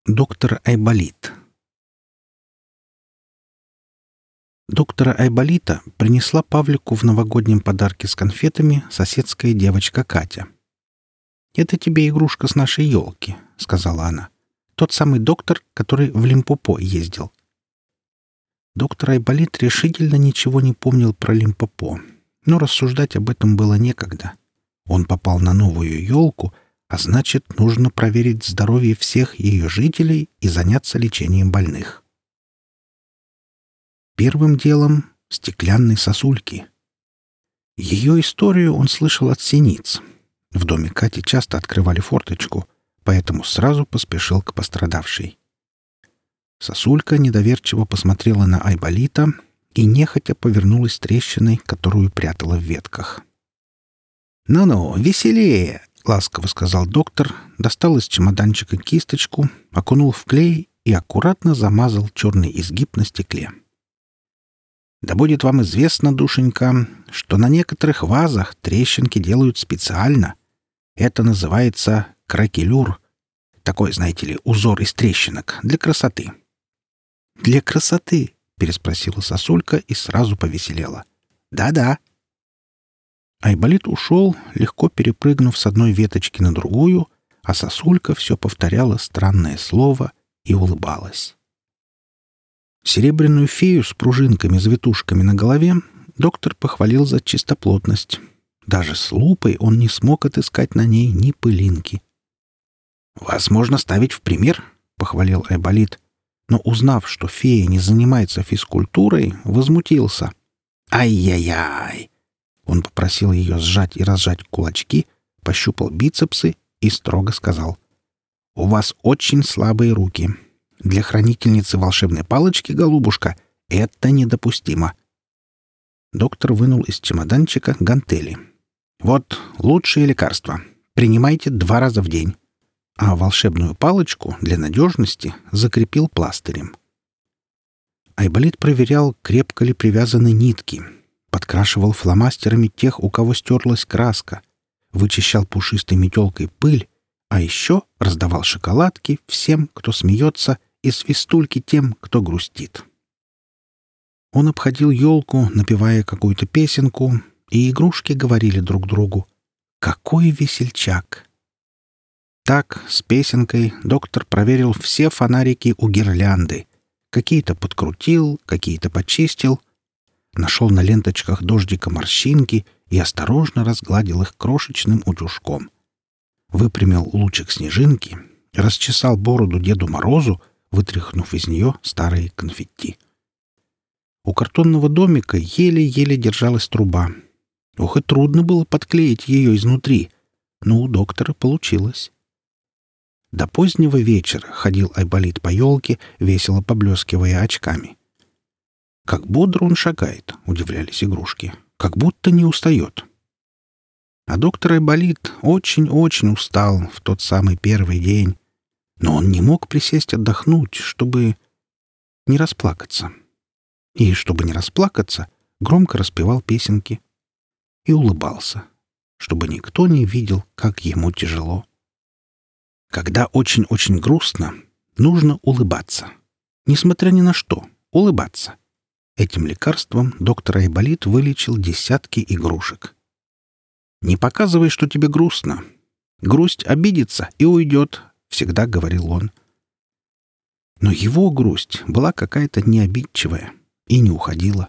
Доктор Айболит. Доктора Айболита принесла Павлику в новогоднем подарке с конфетами соседская девочка Катя. «Это тебе игрушка с нашей елки», — сказала она. «Тот самый доктор, который в Лимпопо ездил». Доктор Айболит решительно ничего не помнил про Лимпопо, но рассуждать об этом было некогда. Он попал на новую елку, а значит, нужно проверить здоровье всех ее жителей и заняться лечением больных. Первым делом — стеклянной сосульки. Ее историю он слышал от синиц. В доме Кати часто открывали форточку, поэтому сразу поспешил к пострадавшей. Сосулька недоверчиво посмотрела на Айболита и нехотя повернулась трещиной, которую прятала в ветках. «Ну-ну, веселее!» — ласково сказал доктор, достал из чемоданчика кисточку, окунул в клей и аккуратно замазал черный изгиб на стекле. «Да будет вам известно, душенька, что на некоторых вазах трещинки делают специально. Это называется кракелюр. Такой, знаете ли, узор из трещинок для красоты». «Для красоты?» — переспросила сосулька и сразу повеселела. «Да-да». Айболит ушел, легко перепрыгнув с одной веточки на другую, а сосулька все повторяла странное слово и улыбалась. Серебряную фею с пружинками-завитушками на голове доктор похвалил за чистоплотность. Даже с лупой он не смог отыскать на ней ни пылинки. «Вас можно ставить в пример», — похвалил Айболит, но, узнав, что фея не занимается физкультурой, возмутился. «Ай-яй-яй!» Он попросил ее сжать и разжать кулачки, пощупал бицепсы и строго сказал: «У вас очень слабые руки. Для хранительницы волшебной палочки, голубушка, это недопустимо». Доктор вынул из чемоданчика гантели. «Вот лучшее лекарство. Принимайте 2 раза в день». А волшебную палочку для надежности закрепил пластырем. Айболит проверял, крепко ли привязаны нитки, подкрашивал фломастерами тех, у кого стерлась краска, вычищал пушистой метелкой пыль, а еще раздавал шоколадки всем, кто смеется, и свистульки тем, кто грустит. Он обходил елку, напевая какую-то песенку, и игрушки говорили друг другу: «Какой весельчак!» Так, с песенкой доктор проверил все фонарики у гирлянды. Какие-то подкрутил, какие-то почистил. Нашел на ленточках дождика морщинки и осторожно разгладил их крошечным утюжком. Выпрямил лучик снежинки, расчесал бороду Деду Морозу, вытряхнув из нее старые конфетти. У картонного домика еле-еле держалась труба. Ох, и трудно было подклеить ее изнутри, но у доктора получилось. До позднего вечера ходил Айболит по елке, весело поблескивая очками. «Как бодро он шагает», — удивлялись игрушки, — «как будто не устает». А доктор Айболит очень-очень устал в тот самый первый день, но он не мог присесть отдохнуть, чтобы не расплакаться. И, чтобы не расплакаться, громко распевал песенки и улыбался, чтобы никто не видел, как ему тяжело. Когда очень-очень грустно, нужно улыбаться. Несмотря ни на что, улыбаться. Этим лекарством доктор Айболит вылечил десятки игрушек. «Не показывай, что тебе грустно. Грусть обидится и уйдет», — всегда говорил он. Но его грусть была какая-то необидчивая и не уходила.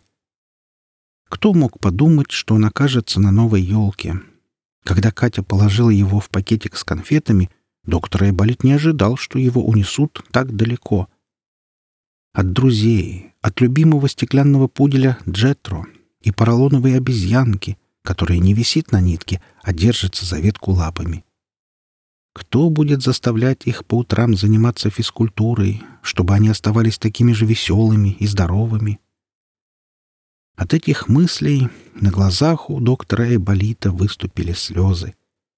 Кто мог подумать, что он окажется на новой елке? Когда Катя положила его в пакетик с конфетами, доктор Айболит не ожидал, что его унесут так далеко. От друзей, от любимого стеклянного пуделя Джетро и поролоновой обезьянки, которая не висит на нитке, а держится за ветку лапами. Кто будет заставлять их по утрам заниматься физкультурой, чтобы они оставались такими же веселыми и здоровыми? От этих мыслей на глазах у доктора Айболита выступили слезы.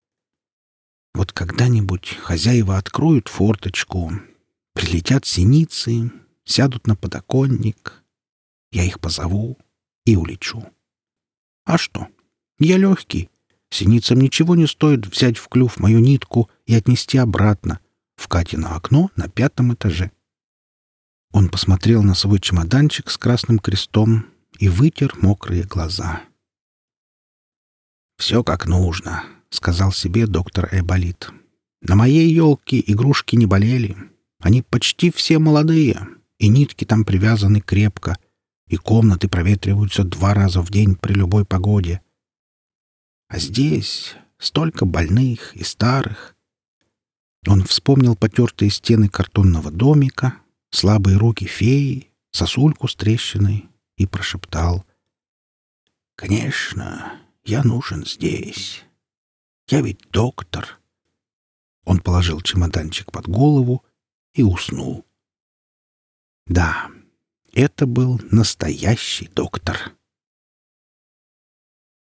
Вот когда-нибудь хозяева откроют форточку, прилетят синицы, сядут на подоконник, я их позову и улечу. А что? Я легкий. Синицам ничего не стоит взять в клюв мою нитку и отнести обратно, в в Катино окно на 5-м этаже. Он посмотрел на свой чемоданчик с красным крестом и вытер мокрые глаза. «Все как нужно», — сказал себе доктор Айболит. «На моей елке игрушки не болели. Они почти все молодые, и нитки там привязаны крепко, и комнаты проветриваются 2 раза в день при любой погоде. А здесь столько больных и старых». Он вспомнил потертые стены картонного домика, слабые руки феи, сосульку с трещиной и прошептал: «Конечно, я нужен здесь. Я ведь доктор». Он положил чемоданчик под голову и уснул. Да, это был настоящий доктор.